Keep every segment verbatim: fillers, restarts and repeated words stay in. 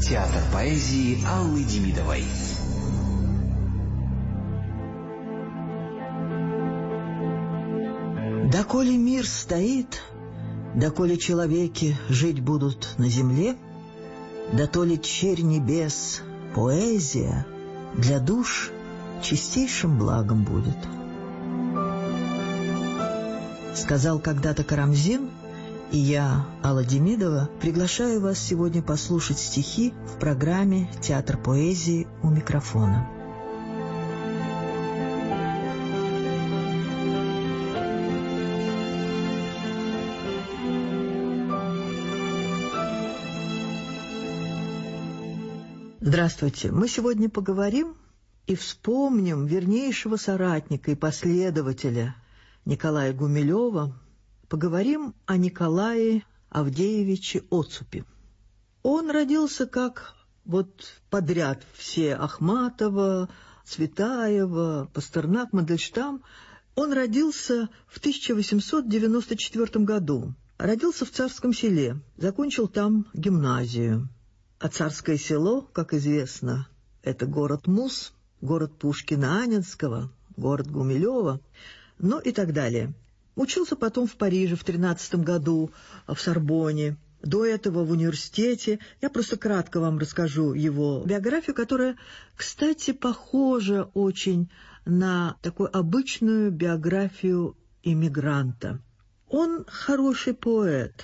Театр поэзии Аллы Демидовой. Доколе мир стоит, доколе человеки жить будут на земле, дотоле черь небес, поэзия для душ чистейшим благом будет. Сказал когда-то Карамзин, и я, Алла Демидова, приглашаю вас сегодня послушать стихи в программе «Театр поэзии» у микрофона. Здравствуйте! Мы сегодня поговорим и вспомним вернейшего соратника и последователя Николая Гумилева. Поговорим о Николае Авдеевиче Оцупе. Он родился как вот подряд все Ахматова, Цветаева, Пастернак, Мандельштам. Он родился в тысяча восемьсот девяносто четвёртом году. Родился в Царском Селе, закончил там гимназию. А Царское Село, как известно, это город Муз, город Пушкина-Анненского, город Гумилева, ну и так далее. Учился потом в Париже в тринадцатом году, в Сорбонне. До этого в университете. Я просто кратко вам расскажу его биографию, которая, кстати, похожа очень на такую обычную биографию иммигранта. Он хороший поэт,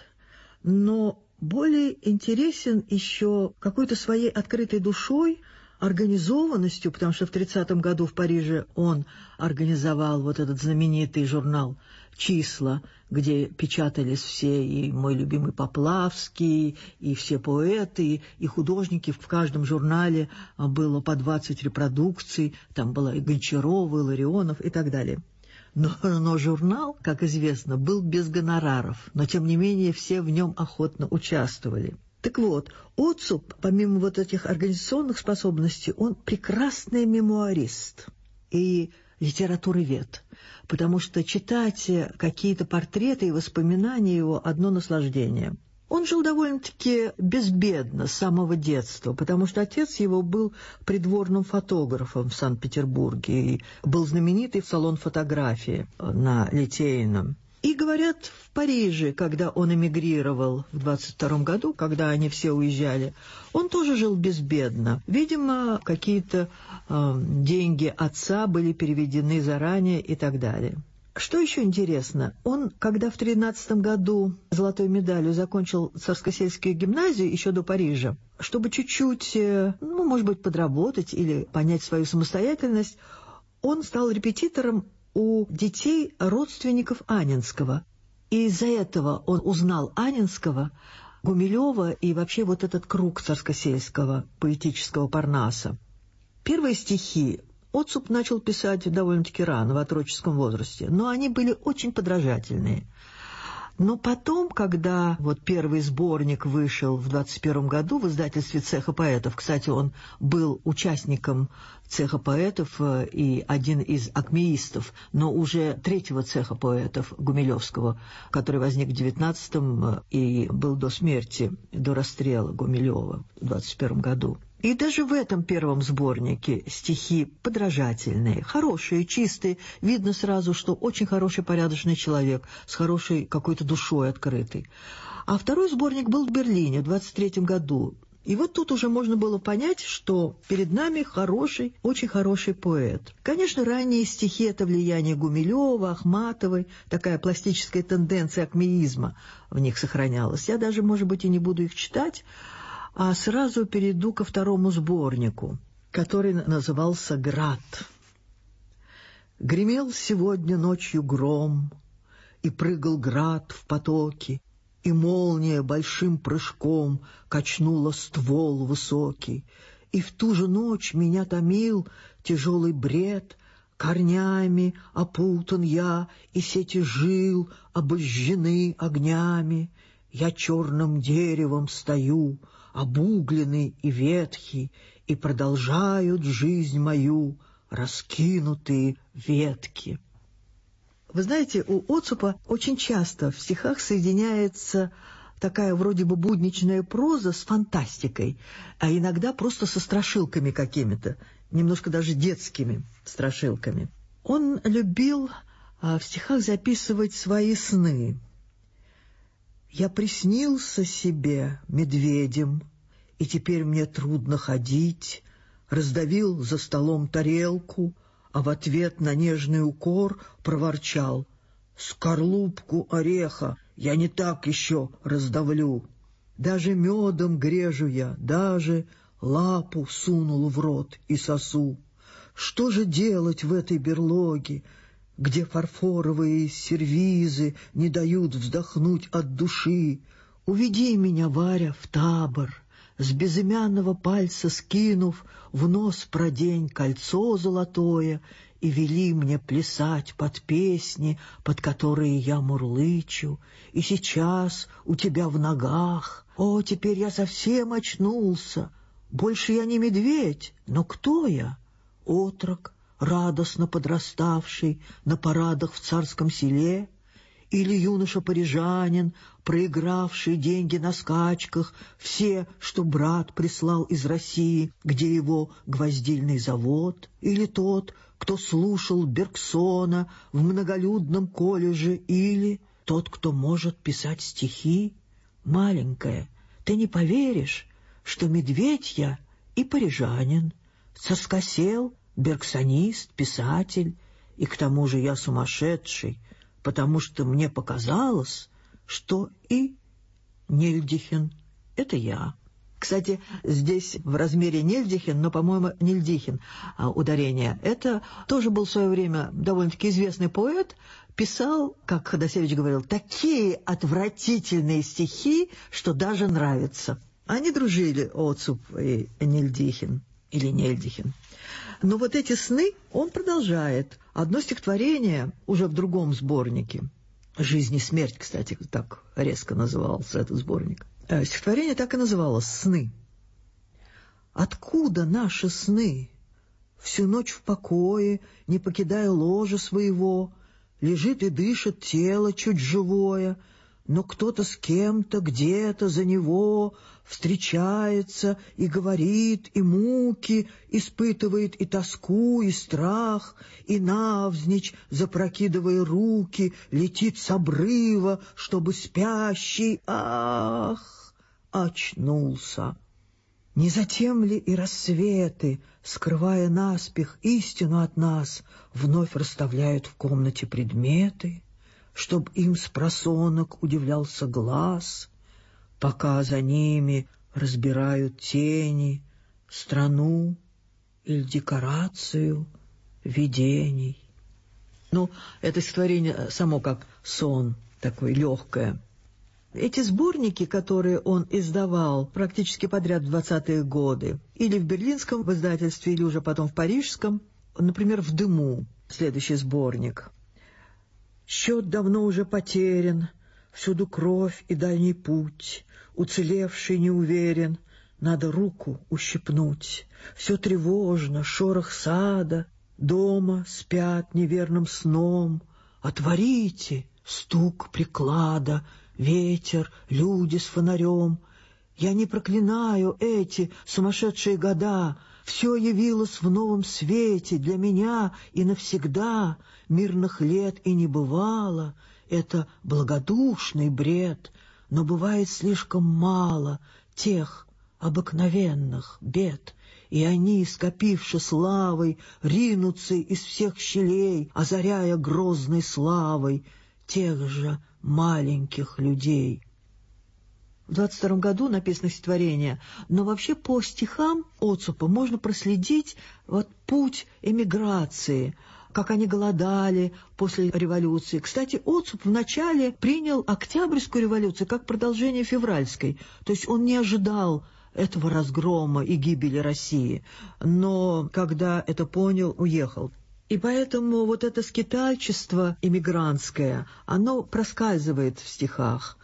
но более интересен еще какой-то своей открытой душой, организованностью, потому что в тридцатом году в Париже он организовал вот этот знаменитый журнал «Числа», где печатались все, и мой любимый Поплавский, и все поэты, и художники. В каждом журнале было по двадцать репродукций, там была и Гончарова, и Ларионов, и так далее. Но, но журнал, как известно, был без гонораров, но, тем не менее, все в нем охотно участвовали. Так вот, Оцуп, помимо вот этих организационных способностей, он прекрасный мемуарист и литературовед, потому что читать какие-то портреты и воспоминания его – одно наслаждение. Он жил довольно-таки безбедно с самого детства, потому что отец его был придворным фотографом в Санкт-Петербурге и был знаменитый салон фотографии на Литейном. И, говорят, в Париже, когда он эмигрировал в двадцать втором году, когда они все уезжали, он тоже жил безбедно. Видимо, какие-то э, деньги отца были переведены заранее и так далее. Что еще интересно, он, когда в тринадцатом году золотой медалью закончил Царскосельскую гимназию еще до Парижа, чтобы чуть-чуть, ну, может быть, подработать или понять свою самостоятельность, он стал репетитором у детей родственников Анненского. И из-за этого он узнал Анненского, Гумилева и вообще вот этот круг царскосельского поэтического Парнаса. Первые стихи Оцуп начал писать довольно-таки рано, в отроческом возрасте, но они были очень подражательные. Но потом, когда вот первый сборник вышел в двадцать первом году в издательстве «Цеха поэтов», кстати, он был участником «Цеха поэтов» и один из акмеистов, но уже третьего цеха поэтов Гумилевского, который возник в девятнадцатом и был до смерти, до расстрела Гумилева в двадцать первом году. И даже в этом первом сборнике стихи подражательные, хорошие, чистые. Видно сразу, что очень хороший, порядочный человек, с хорошей какой-то душой открытой. А второй сборник был в Берлине в двадцать третьем году. И вот тут уже можно было понять, что перед нами хороший, очень хороший поэт. Конечно, ранние стихи — это влияние Гумилева, Ахматовой, такая пластическая тенденция акмеизма в них сохранялась. Я даже, может быть, и не буду их читать, а сразу перейду ко второму сборнику, который назывался «Град». Гремел сегодня ночью гром, и прыгал град в потоке, и молния большим прыжком качнула ствол высокий, и в ту же ночь меня томил тяжелый бред, корнями опутан я, и сети жил обожжены огнями. Я черным деревом стою, обугленный и ветхий, и продолжают жизнь мою раскинутые ветки. Вы знаете, у Оцупа очень часто в стихах соединяется такая вроде бы будничная проза с фантастикой, а иногда просто со страшилками какими-то, немножко даже детскими страшилками. Он любил а, в стихах записывать свои сны. «Я приснился себе медведем, и теперь мне трудно ходить, раздавил за столом тарелку, а в ответ на нежный укор проворчал: скорлупку ореха я не так еще раздавлю. Даже медом грежу я, даже лапу сунул в рот и сосу. Что же делать в этой берлоге, где фарфоровые сервизы не дают вздохнуть от души? Уведи меня, Варя, в табор, с безымянного пальца скинув, в нос продень кольцо золотое и вели мне плясать под песни, под которые я мурлычу. И сейчас у тебя в ногах, о, теперь я совсем очнулся. Больше я не медведь, но кто я? Отрок, радостно подраставший на парадах в царском селе, или юноша-парижанин, проигравший деньги на скачках, все, что брат прислал из России, где его гвоздильный завод, или тот, кто слушал Бергсона в многолюдном колледже, или тот, кто может писать стихи. Маленькая, ты не поверишь, что медведь я и парижанин, царскосел, бергсонист, писатель, и к тому же я сумасшедший, потому что мне показалось, что и Нильдихен — это я. Кстати, здесь в размере Нильдихен, но, по-моему, Нильдихен а, ударение. Это тоже был в свое время довольно-таки известный поэт, писал, как Ходосевич говорил, такие отвратительные стихи, что даже нравятся. Они дружили, Оцуп и Нильдихен, или Нильдихен. Но вот эти сны он продолжает. Одно стихотворение уже в другом сборнике. «Жизнь и смерть», кстати, так резко назывался этот сборник. Стихотворение так и называлось «Сны». «Откуда наши сны? Всю ночь в покое, не покидая ложа своего, лежит и дышит тело чуть живое, но кто-то с кем-то где-то за него встречается и говорит, и муки испытывает, и тоску, и страх, и навзничь, запрокидывая руки, летит с обрыва, чтобы спящий, ах, очнулся. Не затем ли и рассветы, скрывая наспех истину от нас, вновь расставляют в комнате предметы, чтоб им спросонок удивлялся глаз, пока за ними разбирают тени, страну или декорацию видений». Ну, это стихотворение само как сон, такое легкое. Эти сборники, которые он издавал практически подряд в двадцатые годы, или в берлинском издательстве, или уже потом в парижском, например, в «Дыму», следующий сборник. «Счет давно уже потерян, всюду кровь и дальний путь, уцелевший не уверен, надо руку ущипнуть. Все тревожно, шорох сада, дома спят неверным сном. Отворите, стук приклада, ветер, люди с фонарем. Я не проклинаю эти сумасшедшие года, все явилось в новом свете для меня и навсегда. Мирных лет и не бывало, это благодушный бред, но бывает слишком мало тех обыкновенных бед, и они, скопивши славой, ринутся из всех щелей, озаряя грозной славой тех же маленьких людей». В двадцать втором году написано стихотворение, но вообще по стихам Оцупа можно проследить вот путь эмиграции, как они голодали после революции. Кстати, Оцуп вначале принял Октябрьскую революцию как продолжение февральской, то есть он не ожидал этого разгрома и гибели России, но когда это понял, уехал. И поэтому вот это скитальчество эмигрантское, оно проскальзывает в стихах.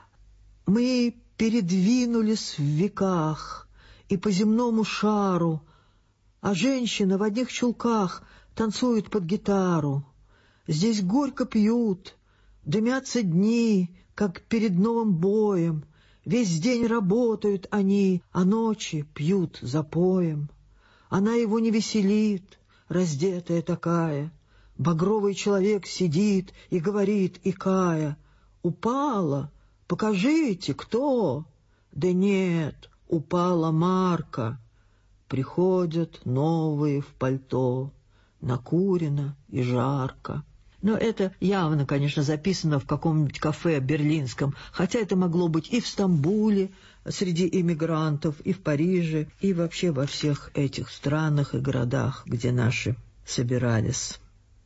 «Мы передвинулись в веках и по земному шару, а женщины в одних чулках танцуют под гитару. Здесь горько пьют, дымятся дни, как перед новым боем. Весь день работают они, а ночи пьют запоем. Она его не веселит, раздетая такая. Багровый человек сидит и говорит, икая: «Упала, покажите, кто?» «Да нет, упала Марка». Приходят новые в пальто, накурено и жарко. Но это явно, конечно, записано в каком-нибудь кафе берлинском, хотя это могло быть и в Стамбуле, среди иммигрантов, и в Париже, и вообще во всех этих странах и городах, где наши собирались.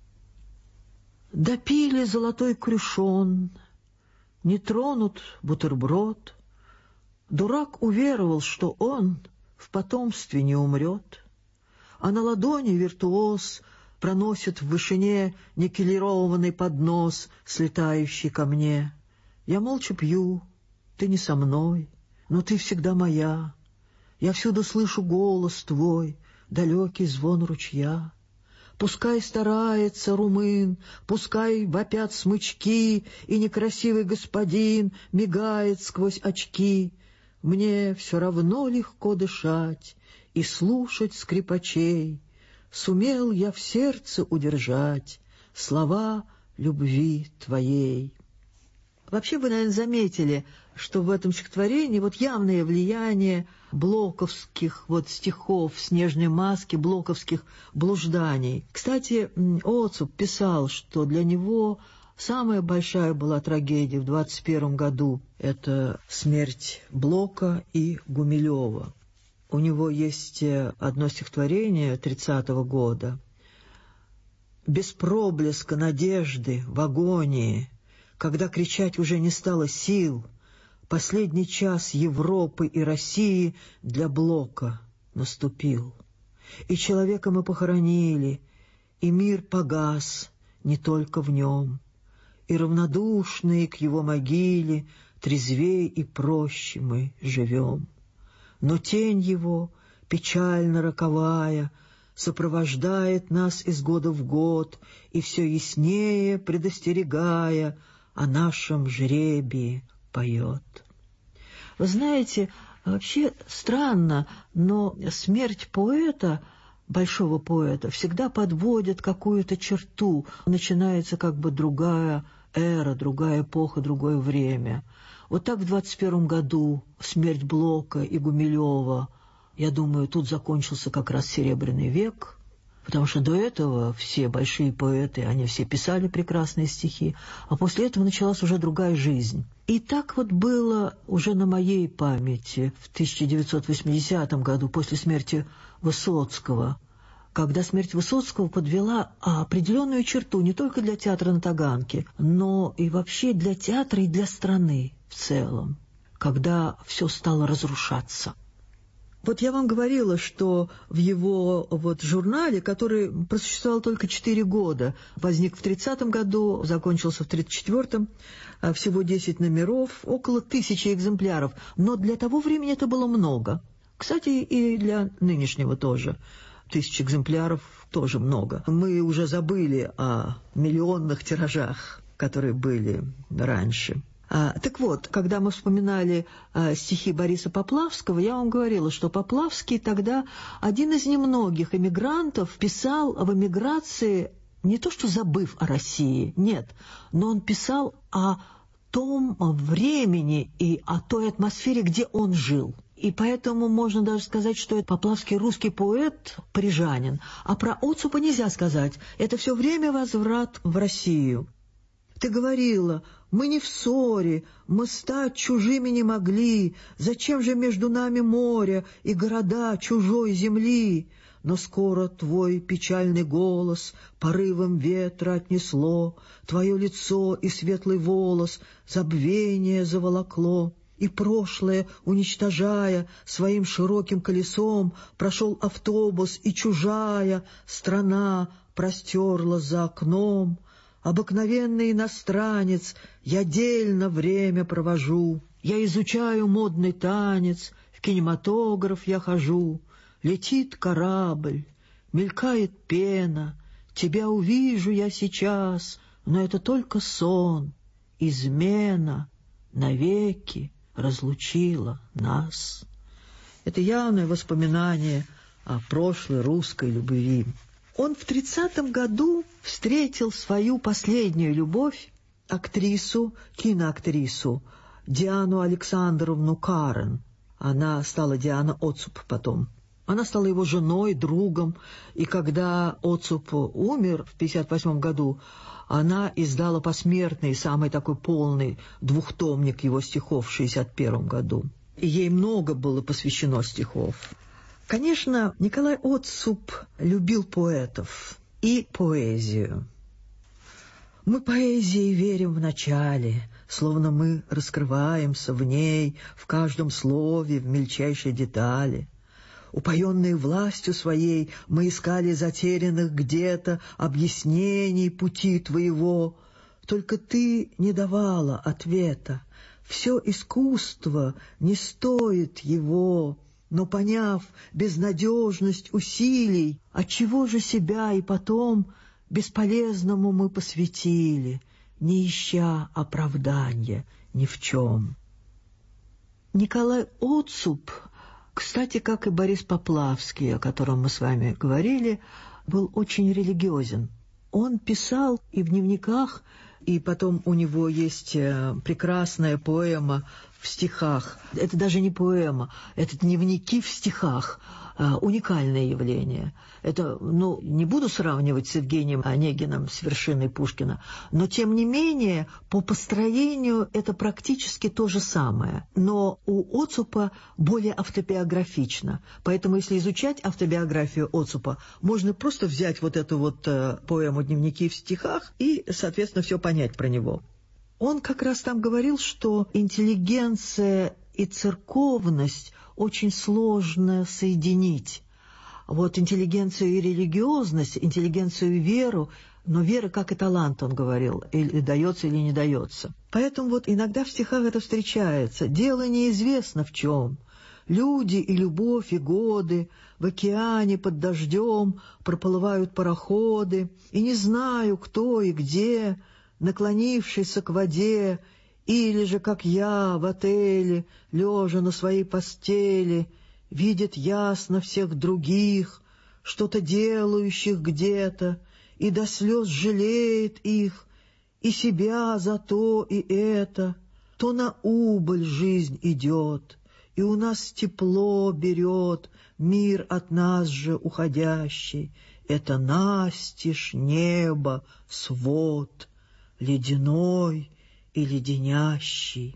Допили золотой крюшон, не тронут бутерброд. Дурак уверовал, что он в потомстве не умрет, а на ладони виртуоз проносит в вышине никелированный поднос, слетающий ко мне. Я молча пью, ты не со мной, но ты всегда моя. Я всюду слышу голос твой, далекий звон ручья. Пускай старается румын, пускай вопят смычки, и некрасивый господин мигает сквозь очки. Мне все равно легко дышать и слушать скрипачей. Сумел я в сердце удержать слова любви твоей. Вообще, вы, наверное, заметили, что в этом стихотворении вот явное влияние блоковских вот стихов «Снежной маски», блоковских блужданий. Кстати, Оцуп писал, что для него самая большая была трагедия в двадцать первом году — это смерть Блока и Гумилева. У него есть одно стихотворение тридцатого года. «Без проблеска надежды в агонии, когда кричать уже не стало сил, последний час Европы и России для Блока наступил. И человека мы похоронили, и мир погас не только в нем, и равнодушные к его могиле трезвей и проще мы живем. Но тень его, печально роковая, сопровождает нас из года в год и все яснее, предостерегая, о нашем жребии поет». Вы знаете, вообще странно, но смерть поэта, большого поэта, всегда подводит какую-то черту. Начинается как бы другая эра, другая эпоха, другое время. Вот так в двадцать первом году смерть Блока и Гумилева, я думаю, тут закончился как раз Серебряный век, потому что до этого все большие поэты, они все писали прекрасные стихи, а после этого началась уже другая жизнь. И так вот было уже на моей памяти в тысяча девятьсот восьмидесятом году, после смерти Высоцкого, когда смерть Высоцкого подвела определенную черту не только для театра на Таганке, но и вообще для театра и для страны в целом, когда все стало разрушаться. Вот я вам говорила, что в его вот журнале, который просуществовал только четыре года, возник в тридцатом году, закончился в тридцать четвёртом, всего десять номеров, около тысячи экземпляров, но для того времени это было много. Кстати, и для нынешнего тоже. Тысяч экземпляров тоже много. Мы уже забыли о миллионных тиражах, которые были раньше. А, так вот, когда мы вспоминали а, стихи Бориса Поплавского, я вам говорила, что Поплавский тогда один из немногих эмигрантов писал в эмиграции, не то что забыв о России, нет, но он писал о том времени и о той атмосфере, где он жил. И поэтому можно даже сказать, что это Поплавский русский поэт, парижанин. А про Оцупа нельзя сказать. Это все время возврат в Россию. Ты говорила, мы не в ссоре, мы стать чужими не могли, зачем же между нами море и города чужой земли? Но скоро твой печальный голос порывом ветра отнесло, твое лицо и светлый волос забвение заволокло. И прошлое, уничтожая, своим широким колесом прошел автобус, и чужая страна простерла за окном. Обыкновенный иностранец, я дельно время провожу, я изучаю модный танец, в кинематограф я хожу. Летит корабль, мелькает пена, тебя увижу я сейчас, но это только сон, измена. навеки разлучила нас. Это явное воспоминание о прошлой русской любви. Он в тридцатом году встретил свою последнюю любовь, актрису, киноактрису Диану Александровну Карен. Она стала Диана Оцуп потом. Она стала его женой, другом, и когда Оцуп умер в пятьдесят восьмом году, она издала посмертный, самый такой полный двухтомник его стихов в шестьдесят первом году. И ей много было посвящено стихов. Конечно, Николай Оцуп любил поэтов и поэзию. Мы поэзии верим в начале, словно мы раскрываемся в ней, в каждом слове, в мельчайшей детали. Упоенные властью своей, мы искали затерянных где-то объяснений пути твоего. Только ты не давала ответа. Все искусство не стоит его. Но, поняв безнадежность усилий, отчего же себя и потом бесполезному мы посвятили, не ища оправдания ни в чем. Николай Оцуп, кстати, как и Борис Поплавский, о котором мы с вами говорили, был очень религиозен. Он писал и в дневниках, и потом у него есть прекрасная поэма в стихах. Это даже не поэма, это дневники в стихах. Уникальное явление. Это, ну, не буду сравнивать с Евгением Онегиным, с вершиной Пушкина, но, тем не менее, по построению это практически то же самое. Но у Оцупа более автобиографично. Поэтому, если изучать автобиографию Оцупа, можно просто взять вот эту вот э, поэму «Дневники в стихах» и, соответственно, все понять про него. Он как раз там говорил, что интеллигенция и церковность очень сложно соединить. Вот интеллигенцию и религиозность, интеллигенцию и веру, но вера как и талант, он говорил, или дается, или не дается. Поэтому вот иногда в стихах это встречается. Дело неизвестно в чем. Люди и любовь, и годы, в океане под дождем проплывают пароходы, и не знаю, кто и где, наклонившийся к воде, или же, как я, в отеле, лежа на своей постели, видит ясно всех других, что-то делающих где-то, и до слез жалеет их, и себя за то и это, то на убыль жизнь идет, и у нас тепло берет мир от нас же уходящий. Это настежь небо, свод, ледяной и леденящий.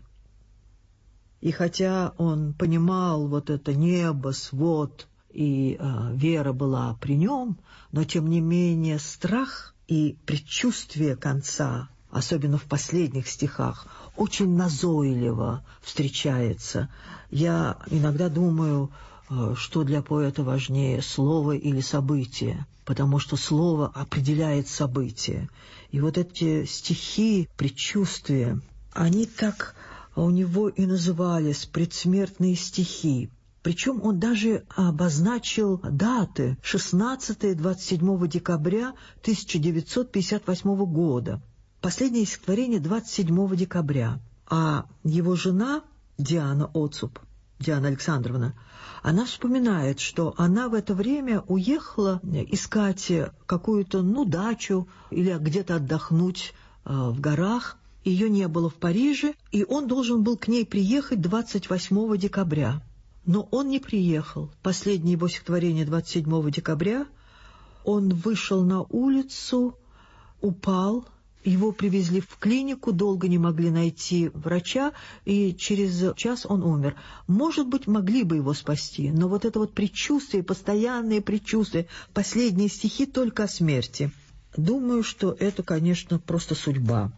И хотя он понимал вот это небо, свод, и э, вера была при нем, но тем не менее страх и предчувствие конца, особенно в последних стихах, очень назойливо встречается. Я иногда думаю, э, что для поэта важнее, слово или событие, потому что слово определяет событие. И вот эти стихи, предчувствия, они так у него и назывались «предсмертные стихи». Причем он даже обозначил даты шестнадцатого и двадцать седьмого декабря тысяча девятьсот пятьдесят восьмого года. Последнее стихотворение двадцать седьмого декабря. А его жена Диана Оцуп, Диана Александровна, она вспоминает, что она в это время уехала искать какую-то, ну, дачу или где-то отдохнуть э, в горах. Ее не было в Париже, и он должен был к ней приехать двадцать восьмого декабря. Но он не приехал. Последнее его стихотворение двадцать седьмого декабря. Он вышел на улицу, упал. Его привезли в клинику, долго не могли найти врача, и через час он умер. Может быть, могли бы его спасти, но вот это вот предчувствие, постоянное предчувствие, последние стихи только о смерти. Думаю, что это, конечно, просто судьба.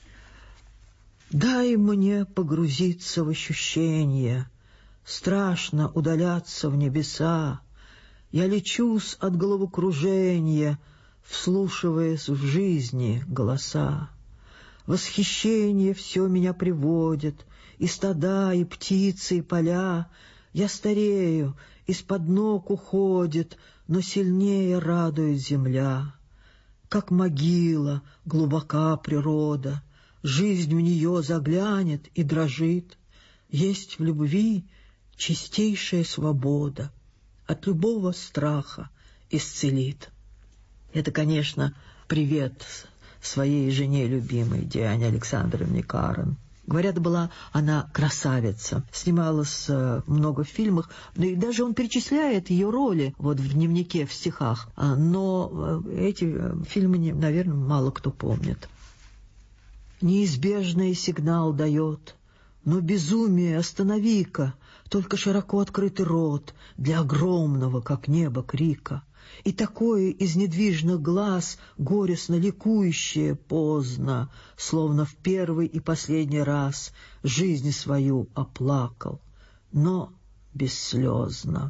«Дай мне погрузиться в ощущения, страшно удаляться в небеса. Я лечусь от головокружения, вслушиваясь в жизни голоса. Восхищение все меня приводит, и стада, и птицы, и поля. Я старею, из-под ног уходит, но сильнее радует земля. Как могила глубока природа, жизнь в нее заглянет и дрожит. Есть в любви чистейшая свобода, от любого страха исцелит. Это, конечно, привет своей жене любимой, Диане Александровне Карен. Говорят, была она красавица, снималась э, много в фильмах, и даже он перечисляет ее роли вот в дневнике, в стихах, но э, эти э, фильмы, не, наверное, мало кто помнит. Неизбежный сигнал дает, но безумие останови-ка, только широко открытый рот для огромного, как небо, крика. И такое из недвижных глаз горестно ликующее поздно, словно в первый и последний раз жизнь свою оплакал, но бесслезно.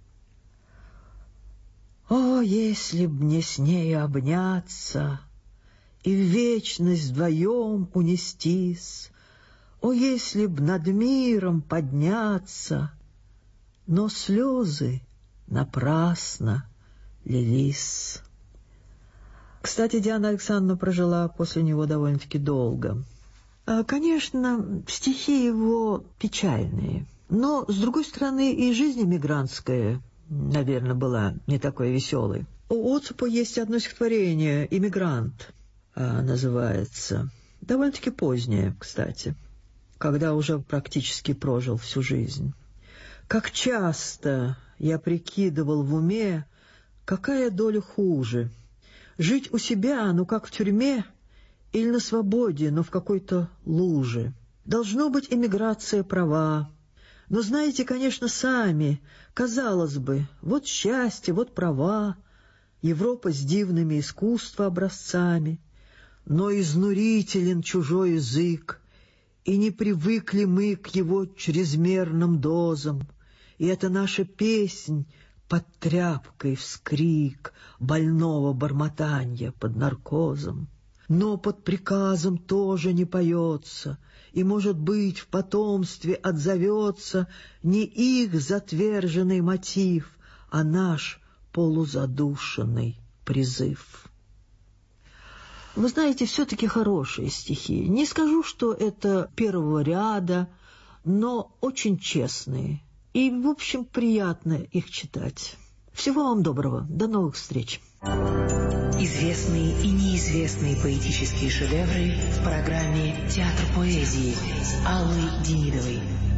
О, если б мне с ней обняться и в вечность вдвоем унестись, о, если б над миром подняться, но слезы напрасно лились. Кстати, Диана Александровна прожила после него довольно-таки долго. Конечно, стихи его печальные, но, с другой стороны, и жизнь эмигрантская, наверное, была не такой веселой. У Оцепа есть одно стихотворение «Эмигрант» называется, довольно-таки позднее, кстати, когда уже практически прожил всю жизнь. «Как часто я прикидывал в уме, какая доля хуже? Жить у себя, ну как в тюрьме, или на свободе, но в какой-то луже? Должно быть, эмиграция права. Но знаете, конечно, сами, казалось бы, вот счастье, вот права, Европа с дивными искусства образцами, но изнурителен чужой язык, и не привыкли мы к его чрезмерным дозам, и это наша песнь, под тряпкой вскрик больного бормотанья под наркозом. Но под приказом тоже не поется, и, может быть, в потомстве отзовется не их затверженный мотив, а наш полузадушенный призыв. Вы знаете, все-таки хорошие стихи. Не скажу, что это первого ряда, но очень честные. И, в общем, приятно их читать. Всего вам доброго. До новых встреч. Известные и неизвестные поэтические шедевры в программе «Театр поэзии» Аллы Демидовой.